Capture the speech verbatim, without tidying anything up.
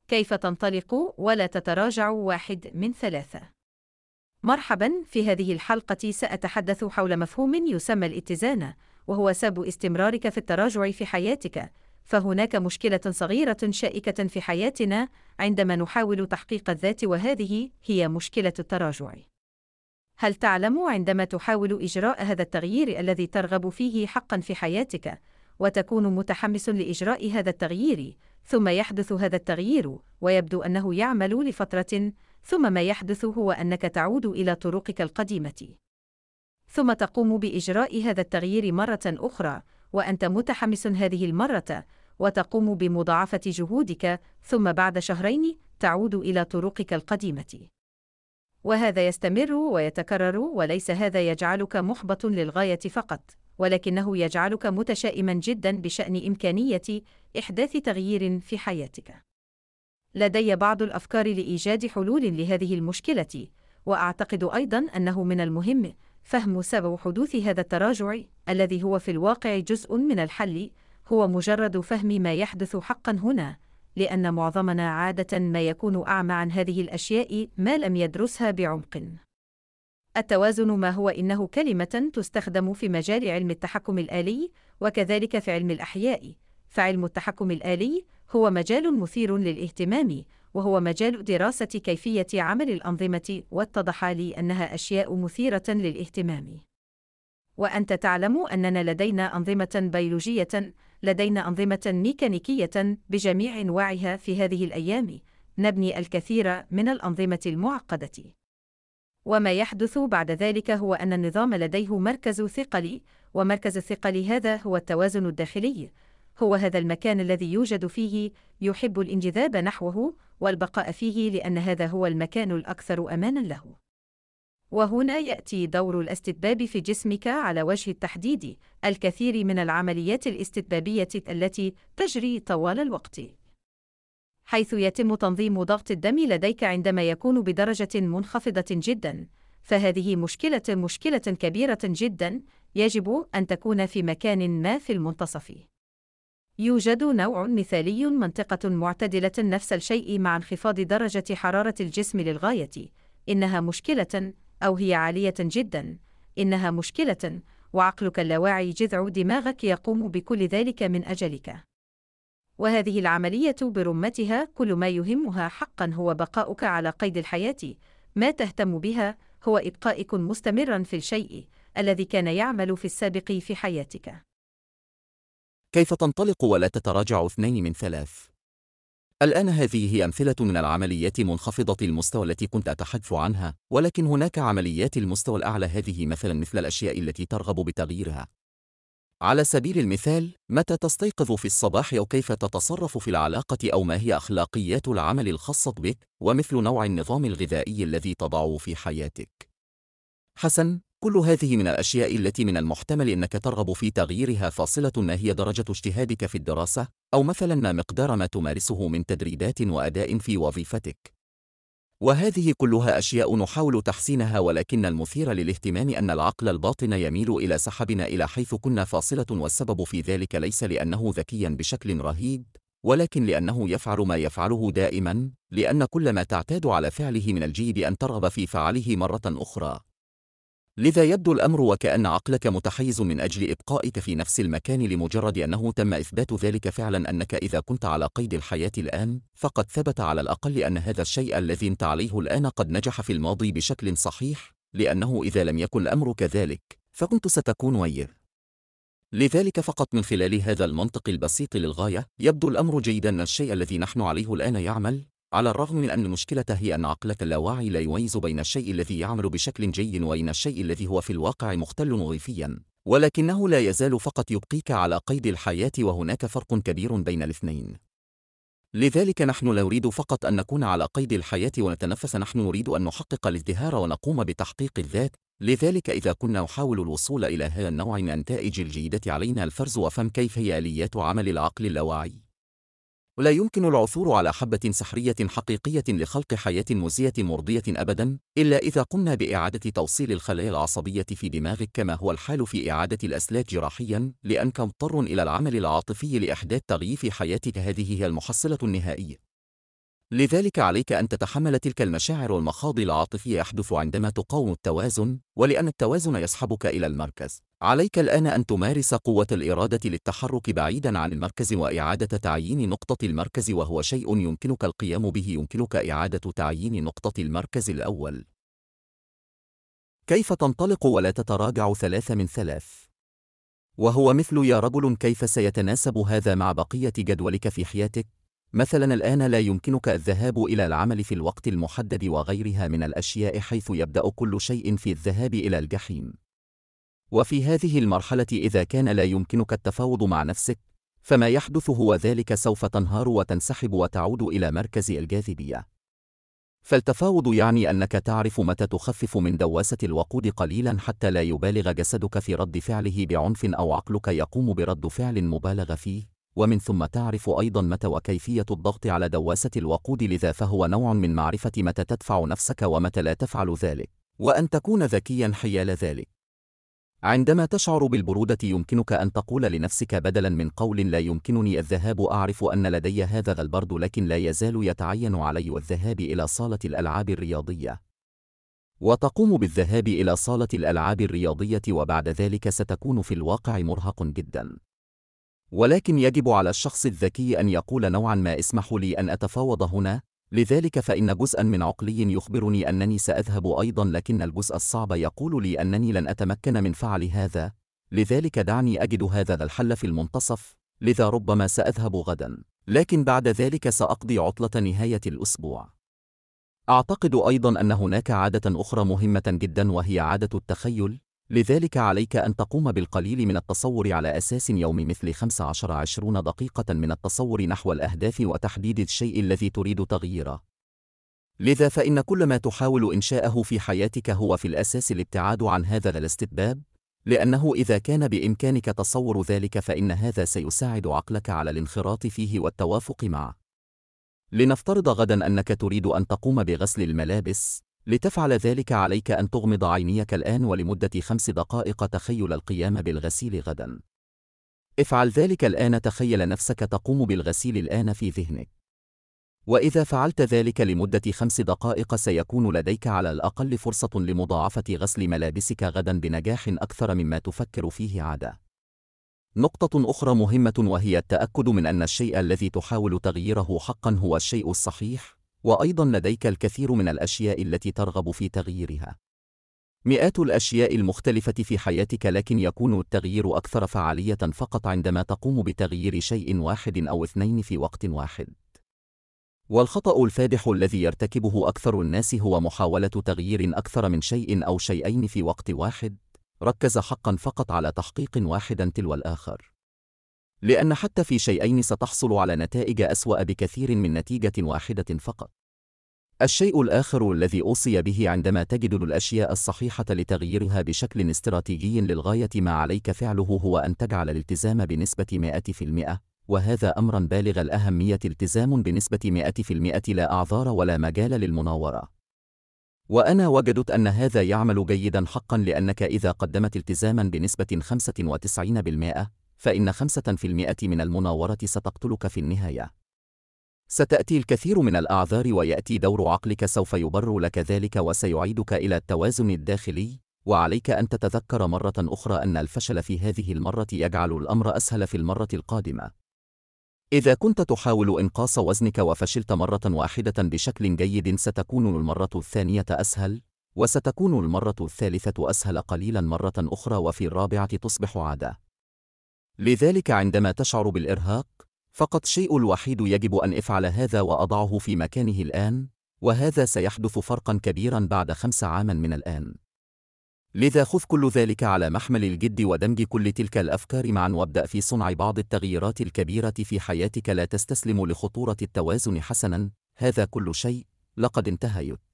كيف تنطلق ولا تتراجع؟ واحد من ثلاثة. مرحباً، في هذه الحلقة سأتحدث حول مفهوم يسمى الاتزان، وهو سبب استمرارك في التراجع في حياتك. فهناك مشكلة صغيرة شائكة في حياتنا عندما نحاول تحقيق الذات، وهذه هي مشكلة التراجع. هل تعلم عندما تحاول إجراء هذا التغيير الذي ترغب فيه حقاً في حياتك، وتكون متحمس لإجراء هذا التغيير، ثم يحدث هذا التغيير ويبدو أنه يعمل لفترة، ثم ما يحدث هو أنك تعود إلى طرقك القديمة، ثم تقوم بإجراء هذا التغيير مرة أخرى وأنت متحمس هذه المرة، وتقوم بمضاعفة جهودك، ثم بعد شهرين تعود إلى طرقك القديمة. وهذا يستمر ويتكرر، وليس هذا يجعلك محبط للغاية فقط، ولكنه يجعلك متشائما جدا بشأن إمكانية إحداث تغيير في حياتك. لدي بعض الأفكار لإيجاد حلول لهذه المشكلة، وأعتقد أيضا أنه من المهم فهم سبب حدوث هذا التراجع الذي هو في الواقع جزء من الحل. هو مجرد فهم ما يحدث حقا هنا، لأن معظمنا عادة ما يكون أعمى عن هذه الأشياء ما لم يدرسها بعمق. التوازن ما هو؟ إنه كلمة تستخدم في مجال علم التحكم الآلي، وكذلك في علم الأحياء. فعلم التحكم الآلي هو مجال مثير للاهتمام، وهو مجال دراسة كيفية عمل الأنظمة، واتضح لي أنها أشياء مثيرة للاهتمام. وأنت تعلم أننا لدينا أنظمة بيولوجية، لدينا أنظمة ميكانيكية بجميع أنواعها في هذه الأيام. نبني الكثير من الأنظمة المعقدة، وما يحدث بعد ذلك هو أن النظام لديه مركز ثقل، ومركز الثقل هذا هو التوازن الداخلي. هو هذا المكان الذي يوجد فيه يحب الانجذاب نحوه والبقاء فيه، لأن هذا هو المكان الأكثر أماناً له. وهنا يأتي دور الاستتباب في جسمك على وجه التحديد. الكثير من العمليات الاستتبابية التي تجري طوال الوقت، حيث يتم تنظيم ضغط الدم لديك عندما يكون بدرجة منخفضة جدا، فهذه مشكلة مشكلة كبيرة جدا يجب أن تكون في مكان ما في المنتصف. يوجد نوع مثالي، منطقة معتدلة، نفس الشيء مع انخفاض درجة حرارة الجسم للغاية. إنها مشكلة، أو هي عالية جدا. إنها مشكلة، وعقلك اللاواعي، جذع دماغك، يقوم بكل ذلك من أجلك. وهذه العملية برمتها كل ما يهمها حقا هو بقاؤك على قيد الحياة. ما تهتم بها هو إبقائك مستمرا في الشيء الذي كان يعمل في السابق في حياتك. كيف تنطلق ولا تتراجع؟ اثنين من ثلاث. الآن هذه هي أمثلة من العمليات منخفضة المستوى التي كنت أتحدث عنها، ولكن هناك عمليات المستوى الأعلى. هذه مثلا مثل الأشياء التي ترغب بتغييرها. على سبيل المثال، متى تستيقظ في الصباح، أو كيف تتصرف في العلاقة، أو ما هي أخلاقيات العمل الخاصة بك، ومثل نوع النظام الغذائي الذي تضعه في حياتك. حسن، كل هذه من الأشياء التي من المحتمل أنك ترغب في تغييرها. فاصلة ما هي درجة اجتهادك في الدراسة، أو مثلا ما مقدار ما تمارسه من تدريبات وأداء في وظيفتك. وهذه كلها أشياء نحاول تحسينها، ولكن المثير للاهتمام أن العقل الباطن يميل إلى سحبنا إلى حيث كنا. فاصلة والسبب في ذلك ليس لأنه ذكيا بشكل رهيب، ولكن لأنه يفعل ما يفعله دائما، لأن كل ما تعتاد على فعله من الجيد أن ترغب في فعله مرة أخرى. لذا يبدو الأمر وكأن عقلك متحيز من أجل إبقائك في نفس المكان، لمجرد أنه تم إثبات ذلك فعلا، أنك إذا كنت على قيد الحياة الآن فقد ثبت على الأقل أن هذا الشيء الذي أنت عليه الآن قد نجح في الماضي بشكل صحيح، لأنه إذا لم يكن الأمر كذلك فكنت ستكون وير. لذلك فقط من خلال هذا المنطق البسيط للغاية يبدو الأمر جيدا أن الشيء الذي نحن عليه الآن يعمل، على الرغم من أن المشكلة هي أن عقلك اللاواعي لا يميز بين الشيء الذي يعمل بشكل جيد وبين الشيء الذي هو في الواقع مختل وظيفيا، ولكنه لا يزال فقط يبقيك على قيد الحياة، وهناك فرق كبير بين الاثنين. لذلك نحن لا نريد فقط أن نكون على قيد الحياة ونتنفس، نحن نريد أن نحقق الازدهار ونقوم بتحقيق الذات. لذلك إذا كنا نحاول الوصول إلى هذا النوع من النتائج الجيدة، علينا الفرز وفهم كيف هي آليات عمل العقل اللاواعي. ولا يمكن العثور على حبة سحرية حقيقية لخلق حياة مزية مرضية أبدا، إلا إذا قمنا بإعادة توصيل الخلايا العصبية في دماغك، كما هو الحال في إعادة الأسلاك جراحيا، لأنك مضطر إلى العمل العاطفي لإحداث تغيير في حياتك. هذه هي المحصلة النهائية. لذلك عليك أن تتحمل تلك المشاعر والمخاض العاطفية يحدث عندما تقاوم التوازن، ولأن التوازن يسحبك إلى المركز. عليك الآن أن تمارس قوة الإرادة للتحرك بعيداً عن المركز وإعادة تعيين نقطة المركز، وهو شيء يمكنك القيام به. يمكنك إعادة تعيين نقطة المركز الأول. كيف تنطلق ولا تتراجع ثلاثة من ثلاث؟ وهو مثل يا رجل كيف سيتناسب هذا مع بقية جدولك في حياتك؟ مثلا الآن لا يمكنك الذهاب إلى العمل في الوقت المحدد وغيرها من الأشياء، حيث يبدأ كل شيء في الذهاب إلى الجحيم. وفي هذه المرحلة إذا كان لا يمكنك التفاوض مع نفسك، فما يحدث هو ذلك: سوف تنهار وتنسحب وتعود إلى مركز الجاذبية. فالتفاوض يعني أنك تعرف متى تخفف من دواسة الوقود قليلا حتى لا يبالغ جسدك في رد فعله بعنف أو عقلك يقوم برد فعل مبالغ فيه، ومن ثم تعرف أيضا متى وكيفية الضغط على دواسة الوقود. لذا فهو نوع من معرفة متى تدفع نفسك ومتى لا تفعل ذلك، وأن تكون ذكيا حيال ذلك. عندما تشعر بالبرودة يمكنك أن تقول لنفسك بدلا من قول لا يمكنني الذهاب، أعرف أن لدي هذا البرد لكن لا يزال يتعين علي الذهاب إلى صالة الألعاب الرياضية. وتقوم بالذهاب إلى صالة الألعاب الرياضية، وبعد ذلك ستكون في الواقع مرهق جدا. ولكن يجب على الشخص الذكي أن يقول نوعا ما: اسمحوا لي أن أتفاوض هنا. لذلك فإن جزءا من عقلي يخبرني أنني سأذهب أيضا، لكن الجزء الصعب يقول لي أنني لن أتمكن من فعل هذا. لذلك دعني أجد هذا الحل في المنتصف، لذا ربما سأذهب غدا، لكن بعد ذلك سأقضي عطلة نهاية الأسبوع. أعتقد أيضا أن هناك عادة أخرى مهمة جدا، وهي عادة التخيل. لذلك عليك أن تقوم بالقليل من التصور على أساس يومي، مثل خمسة عشر عشرين دقيقة من التصور نحو الأهداف وتحديد الشيء الذي تريد تغييره. لذا فإن كل ما تحاول إنشاءه في حياتك هو في الأساس الابتعاد عن هذا الاستتباب، لأنه إذا كان بإمكانك تصور ذلك فإن هذا سيساعد عقلك على الانخراط فيه والتوافق معه. لنفترض غدا أنك تريد أن تقوم بغسل الملابس. لتفعل ذلك عليك أن تغمض عينيك الآن ولمدة خمس دقائق تخيل القيام بالغسيل غدا. افعل ذلك الآن، تخيل نفسك تقوم بالغسيل الآن في ذهنك. وإذا فعلت ذلك لمدة خمس دقائق سيكون لديك على الأقل فرصة لمضاعفة غسل ملابسك غدا بنجاح أكثر مما تفكر فيه عادة. نقطة أخرى مهمة وهي التأكد من أن الشيء الذي تحاول تغييره حقا هو الشيء الصحيح، وأيضا لديك الكثير من الأشياء التي ترغب في تغييرها. مئات الأشياء المختلفة في حياتك، لكن يكون التغيير أكثر فعالية فقط عندما تقوم بتغيير شيء واحد أو اثنين في وقت واحد. والخطأ الفادح الذي يرتكبه أكثر الناس هو محاولة تغيير أكثر من شيء أو شيئين في وقت واحد. ركز حقا فقط على تحقيق واحد تلو الآخر، لأن حتى في شيئين ستحصل على نتائج أسوأ بكثير من نتيجة واحدة فقط. الشيء الآخر الذي أوصي به عندما تجد الأشياء الصحيحة لتغييرها بشكل استراتيجي للغاية، ما عليك فعله هو أن تجعل الالتزام بنسبة مئة في المئة، وهذا أمر بالغ الأهمية. التزام بنسبة مئة في المئة، لا أعذار ولا مجال للمناورة. وأنا وجدت أن هذا يعمل جيدا حقا، لأنك إذا قدمت التزاما بنسبة خمسة وتسعين بالمئة فإن خمسة في المئة من المناورة ستقتلك في النهاية. ستأتي الكثير من الأعذار ويأتي دور عقلك سوف يبرر لك ذلك وسيعيدك إلى التوازن الداخلي. وعليك أن تتذكر مرة أخرى أن الفشل في هذه المرة يجعل الأمر أسهل في المرة القادمة. إذا كنت تحاول إنقاص وزنك وفشلت مرة واحدة بشكل جيد، ستكون المرة الثانية أسهل، وستكون المرة الثالثة أسهل قليلا مرة أخرى، وفي الرابعة تصبح عادة. لذلك عندما تشعر بالإرهاق، فقط شيء الوحيد يجب أن أفعل هذا وأضعه في مكانه الآن، وهذا سيحدث فرقا كبيرا بعد خمس عاما من الآن. لذا خذ كل ذلك على محمل الجد ودمج كل تلك الأفكار معا، وابدأ في صنع بعض التغييرات الكبيرة في حياتك. لا تستسلم لخطورة التوازن. حسنا، هذا كل شيء، لقد انتهيت.